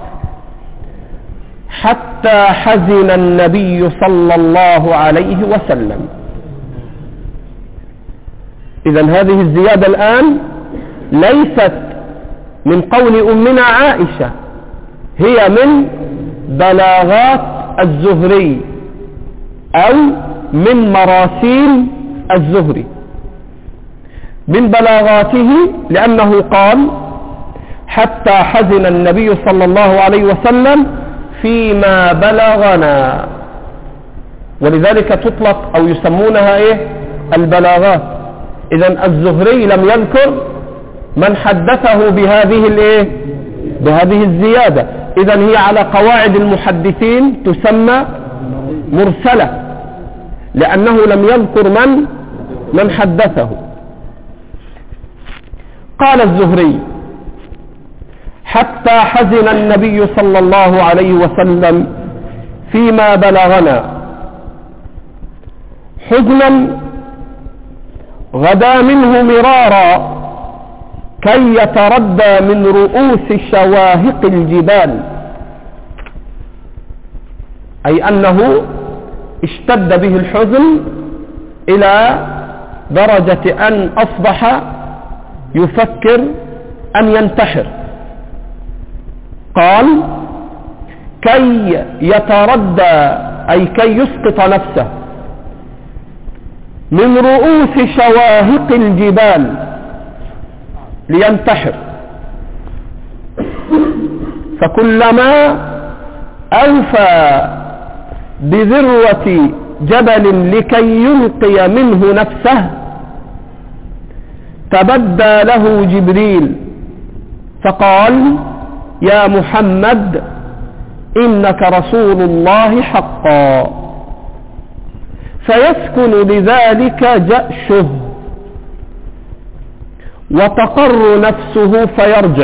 حتى حزن النبي صلى الله عليه وسلم. إذن هذه الزيادة الآن ليست من قول أمنا عائشة، هي من بلاغات الزهري أو من مراسيل الزهري. من بلاغاته لأنه قال: حتى حزن النبي صلى الله عليه وسلم فيما بلغنا، ولذلك تطلق أو يسمونها البلاغات. إذن الزهري لم يذكر من حدثه بهذه الزيادة، إذن هي على قواعد المحدثين تسمى مرسلة، لأنه لم يذكر من حدثه. قال الزهري: حتى حزن النبي صلى الله عليه وسلم فيما بلغنا حزنا غدا منه مرارا كي يتردى من رؤوس شواهق الجبال، أي أنه اشتد به الحزن إلى درجة أن أصبح يفكر أن ينتحر. قال: كي يتردى أي كي يسقط نفسه من رؤوس شواهق الجبال لينتحر، فكلما أوفى بذروة جبل لكي يلقي منه نفسه تبدى له جبريل فقال: يا محمد إنك رسول الله حقا، فيسكن لذلك جأشه وتقر نفسه فيرجع،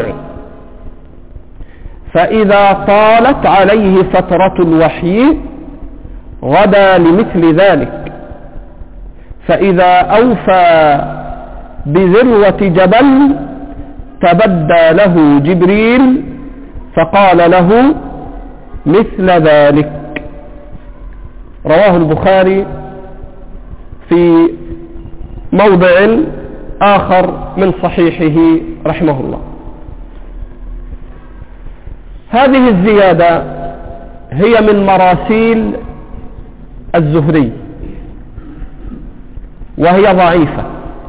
فإذا طالت عليه فترة الوحي غدا لمثل ذلك، فإذا أوفى بذروة جبل تبدى له جبريل فقال له مثل ذلك. رواه البخاري في موضع آخر من صحيحه رحمه الله. هذه الزيادة هي من مراسيل الزهري وهي ضعيفة.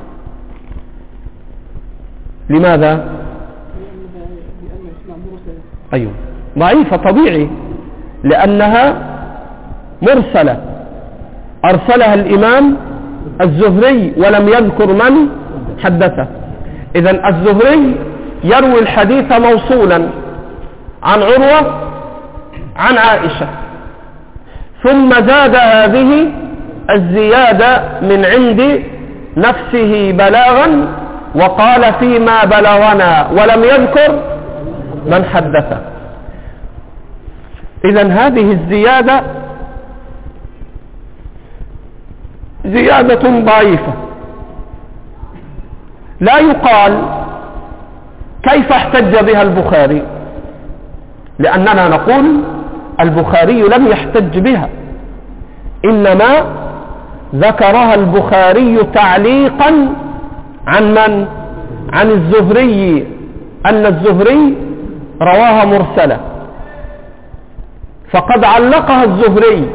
لماذا؟ أيوة ضعيفة طبيعي، لأنها مرسلة أرسلها الإمام الزهري ولم يذكر من حدثه. إذن الزهري يروي الحديث موصولا عن عروة عن عائشة، ثم زاد هذه الزيادة من عند نفسه بلاغا وقال فيما بلغنا ولم يذكر من حدثه. إذن هذه الزيادة زيادة ضعيفة، لا يقال كيف احتج بها البخاري، لأننا نقول البخاري لم يحتج بها، إنما ذكرها البخاري تعليقا عن من؟ عن الزهري، أن الزهري رواها مرسلة، فقد علقها الزهري.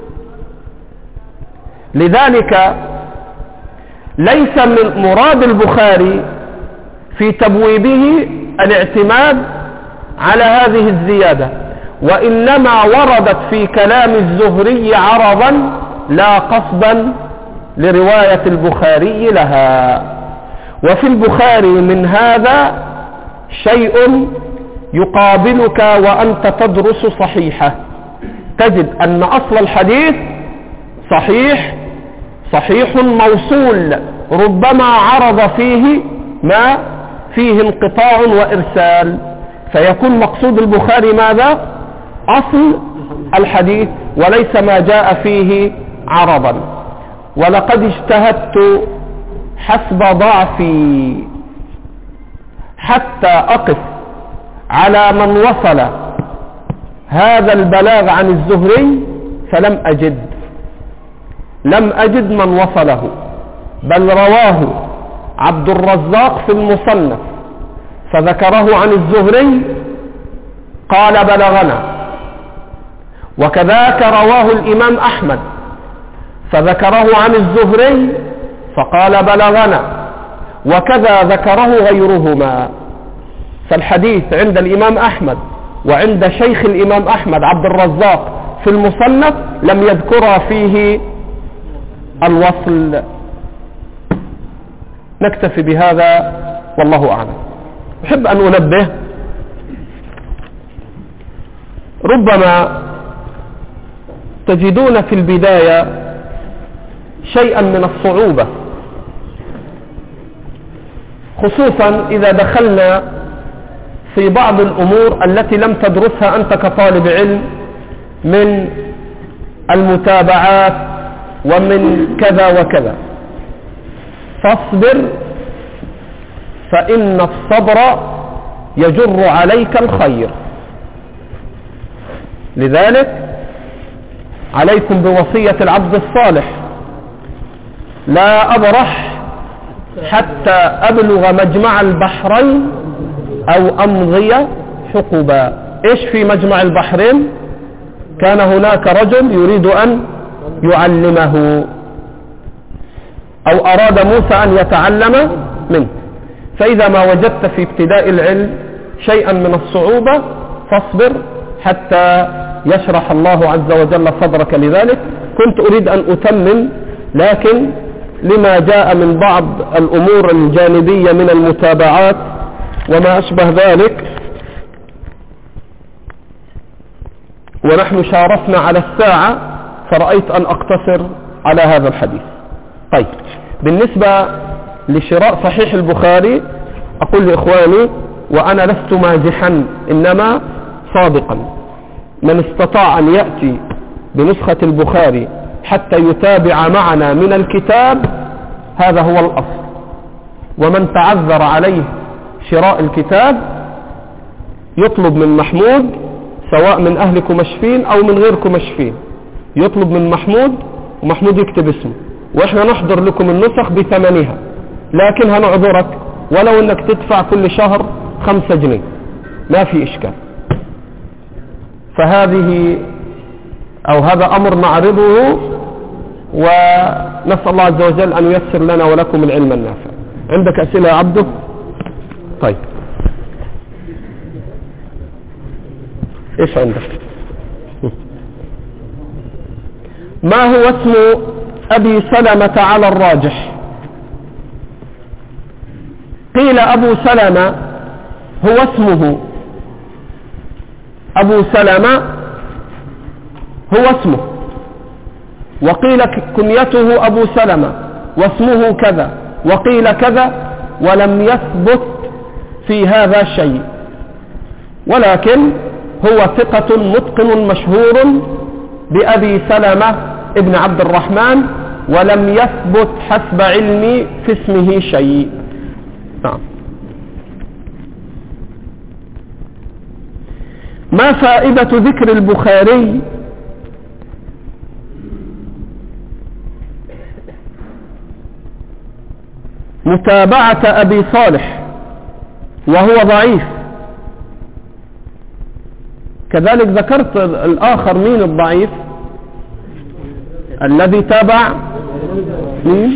لذلك ليس من مراد البخاري في تبويبه الاعتماد على هذه الزيادة، وإنما وردت في كلام الزهري عرضا لا قصدا لرواية البخاري لها. وفي البخاري من هذا شيء يقابلك وأنت تدرس صحيحة، تجد أن أصل الحديث صحيح موصول، ربما عرض فيه ما فيه انقطاع وإرسال، فيكون مقصود البخاري ماذا؟ أصل الحديث وليس ما جاء فيه عرضا. ولقد اجتهدت حسب ضعفي حتى أقف على من وصل هذا البلاغ عن الزهري فلم أجد من وصله، بل رواه عبد الرزاق في المصنف فذكره عن الزهري قال بلغنا، وكذاك رواه الإمام أحمد فذكره عن الزهري فقال بلغنا، وكذا ذكره غيرهما. فالحديث عند الإمام أحمد وعند شيخ الإمام أحمد عبد الرزاق في المصنف لم يذكر فيه الوصل. نكتفي بهذا والله أعلم. أحب أن أنبه، ربما تجدون في البداية شيئا من الصعوبة، خصوصا إذا دخلنا في بعض الأمور التي لم تدرسها أنت كطالب علم من المتابعات ومن كذا وكذا. فاصبر فإن الصبر يجر عليك الخير. لذلك عليكم بوصية العبد الصالح: لا أبرح حتى أبلغ مجمع البحرين أو أمضي حقبا. إيش في مجمع البحرين؟ كان هناك رجل يريد أن يعلمه، أو أراد موسى أن يتعلم منه. فإذا ما وجدت في ابتداء العلم شيئا من الصعوبة فاصبر حتى يشرح الله عز وجل صدرك. لذلك كنت أريد أن أتمم، لكن لما جاء من بعض الأمور الجانبية من المتابعات وما أشبه ذلك، ونحن شارفنا على الساعة، فرأيت أن أقتصر على هذا الحديث. طيب، بالنسبة لشراء صحيح البخاري أقول لإخواني، وأنا لست مازحا إنما صادقا: من استطاع أن يأتي بنسخة البخاري حتى يتابع معنا من الكتاب هذا هو الأصل. ومن تعذر عليه شراء الكتاب يطلب من محمود، سواء من أهل كمشفين أو من غير كمشفين، يطلب من محمود ومحمود يكتب اسمه، وإحنا نحضر لكم النسخ بثمنها، لكن هنعذرك ولو أنك تدفع كل شهر 5 جنيه ما في إشكال. فهذه أو هذا أمر نعرضه، ونسأل الله عز وجل أن ييسر لنا ولكم العلم النافع. عندك أسئلة يا عبده؟ طيب، إيش عندك؟ ما هو اسم أبي سلمة على الراجح؟ قيل أبو سلمة هو اسمه، أبو سلمة هو اسمه، وقيل كنيته أبو سلمة واسمه كذا، وقيل كذا، ولم يثبت في هذا شيء، ولكن هو ثقة متقن مشهور بأبي سلمة ابن عبد الرحمن، ولم يثبت حسب علمي في اسمه شيء. نعم. ما فائدة ذكر البخاري متابعة أبي صالح وهو ضعيف؟ كذلك ذكرت الآخر. مين الضعيف الذي تابع؟ مين؟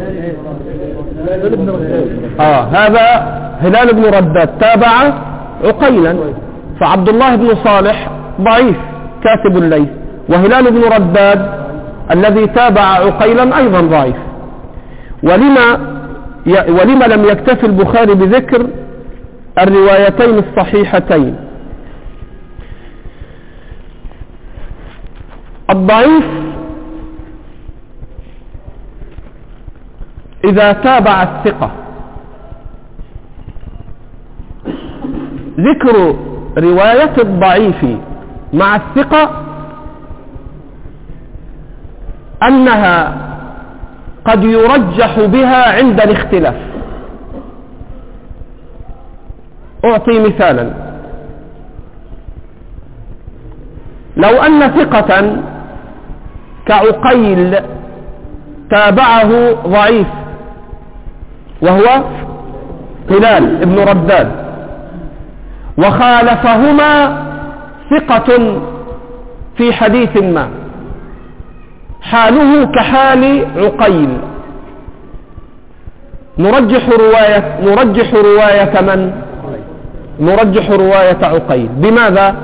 هذا هلال بن رداد تابع عقيلا، فعبد الله بن صالح ضعيف كاتب الليث، وهلال بن رداد الذي تابع عقيلا أيضا ضعيف. ولما لم يكتفي البخاري بذكر الروايتين الصحيحتين؟ الضعيف إذا تابع الثقة. ذكر رواية الضعيف مع الثقة أنها قد يرجح بها عند الاختلاف. أعطي مثالا: لو أن ثقة كعقيل تابعه ضعيف وهو هلال ابن رداد، وخالفهما ثقة في حديث ما، حاله كحال عقيل، نرجح رواية من؟ نرجح رواية عقيل. بماذا؟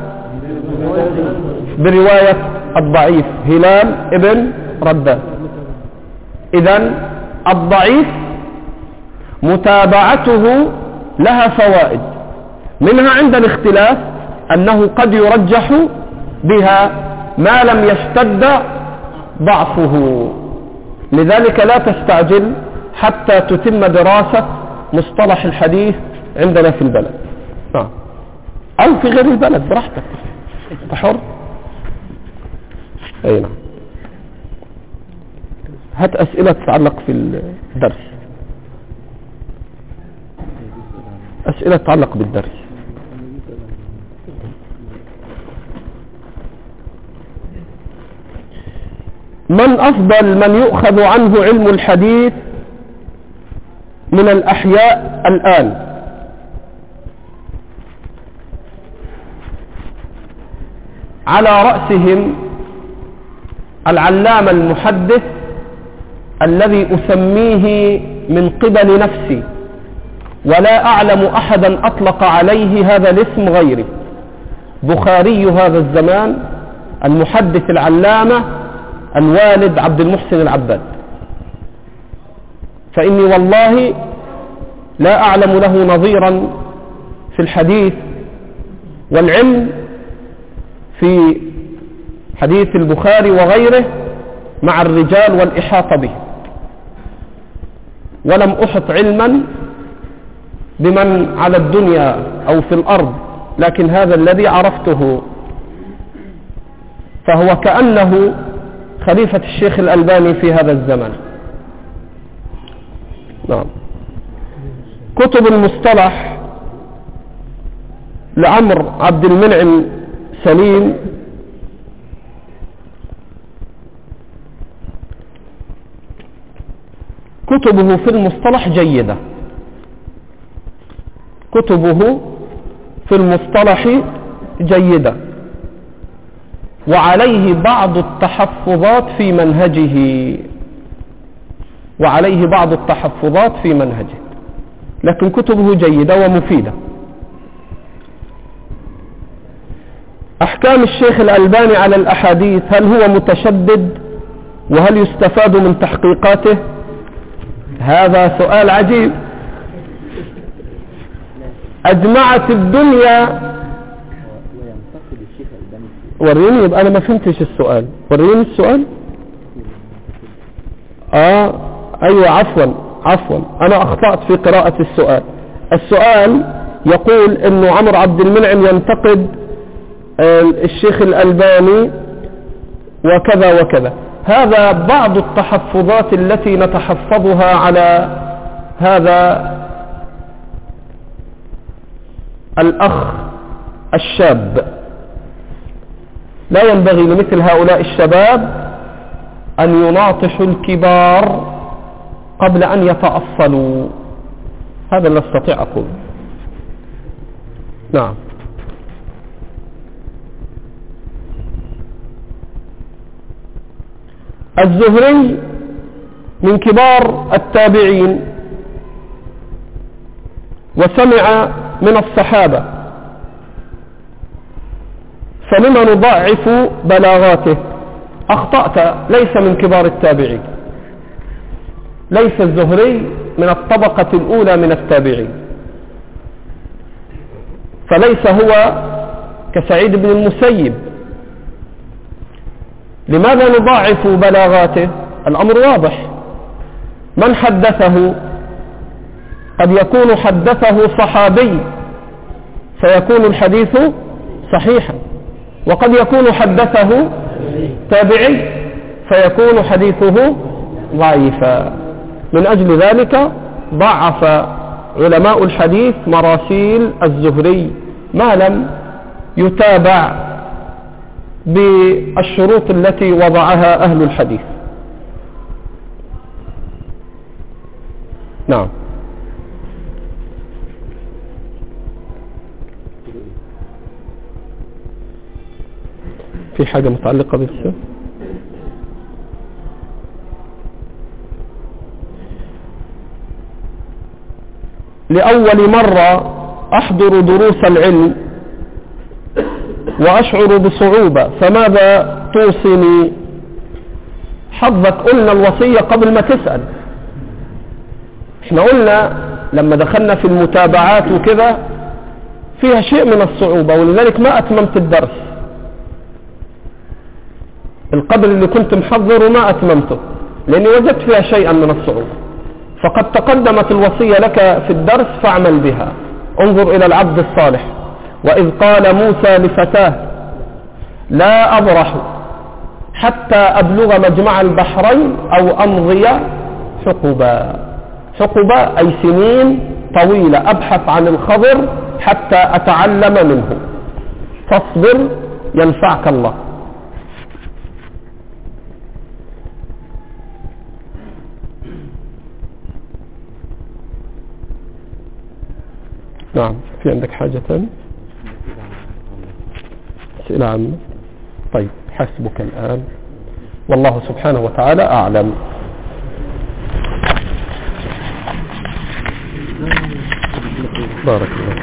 برواية الضعيف هلال ابن رداد. إذن الضعيف متابعته لها فوائد، منها عند الاختلاف أنه قد يرجح بها ما لم يشتد ضعفه، لذلك لا تستعجل حتى تتم دراسة مصطلح الحديث عندنا في البلد أو في غير البلد، براحتك أنت حر. أي نعم. هات أسئلة تتعلق في الدرس، أسئلة تتعلق بالدرس. من أفضل من يؤخذ عنه علم الحديث من الأحياء الآن؟ على رأسهم العلامة المحدث الذي أسميه من قبل نفسي، ولا أعلم أحدا أطلق عليه هذا الاسم غيري، بخاري هذا الزمان، المحدث العلامة الوالد عبد المحسن العباد. فإني والله لا أعلم له نظيرا في الحديث والعلم في حديث البخاري وغيره مع الرجال والإحاطة به، ولم أحط علما بمن على الدنيا أو في الأرض، لكن هذا الذي عرفته، فهو كأنه خليفة الشيخ الألباني في هذا الزمن. نعم. كتب المصطلح لعمر عبد المنعم سليم كتبه في المصطلح جيدة، كتبه في المصطلح جيدة، وعليه بعض التحفظات في منهجه، لكن كتبه جيدة ومفيدة. أحكام الشيخ الألباني على الأحاديث، هل هو متشدد وهل يستفاد من تحقيقاته؟ هذا سؤال عجيب. أجمعت الدنيا. وريني، يبقى أنا ما فهمتش السؤال، وريني السؤال. أيوة، عفوا أنا أخطأت في قراءة السؤال. السؤال يقول إنه عمر عبد المنعم ينتقد الشيخ الألباني وكذا وكذا. هذا بعض التحفظات التي نتحفظها على هذا الأخ الشاب. لا ينبغي لمثل هؤلاء الشباب أن يناطحوا الكبار قبل أن يتأصلوا. هذا لا أستطيع أقول. نعم. الزهري من كبار التابعين وسمع من الصحابة، فلما نضعف بلاغاته؟ أخطأت، ليس من كبار التابعين، ليس الزهري من الطبقة الأولى من التابعين، فليس هو كسعيد بن المسيب. لماذا نضاعف بلاغاته؟ الأمر واضح. من حدثه؟ قد يكون حدثه صحابي فيكون الحديث صحيحا، وقد يكون حدثه تابعي فيكون حديثه ضعيفا. من أجل ذلك ضعف علماء الحديث مراسيل الزهري ما لم يتابع بالشروط التي وضعها أهل الحديث. في حاجة متعلقة بالسن؟ لأول مرة أحضر دروس العلم وأشعر بصعوبة، فماذا توصيني؟ حظك قلنا الوصية قبل ما تسأل. احنا قلنا لما دخلنا في المتابعات وكده فيها شيء من الصعوبة، ولذلك ما أتممت الدرس. القدر اللي كنت محضره ما أتممته لأني وجدت فيها شيئا من الصعوبة. فقد تقدمت الوصية لك في الدرس فاعمل بها. انظر إلى العبد الصالح: وإذ قال موسى لفتاه لا أبرح حتى أبلغ مجمع البحرين أو أمضي حقبا. حقبا أي سنين طويلة أبحث عن الخضر حتى أتعلم منه. فاصبر ينفعك الله. نعم، في عندك حاجة تانية؟ أسئلة عامة؟ طيب حسبك الآن، والله سبحانه وتعالى أعلم. بارك الله.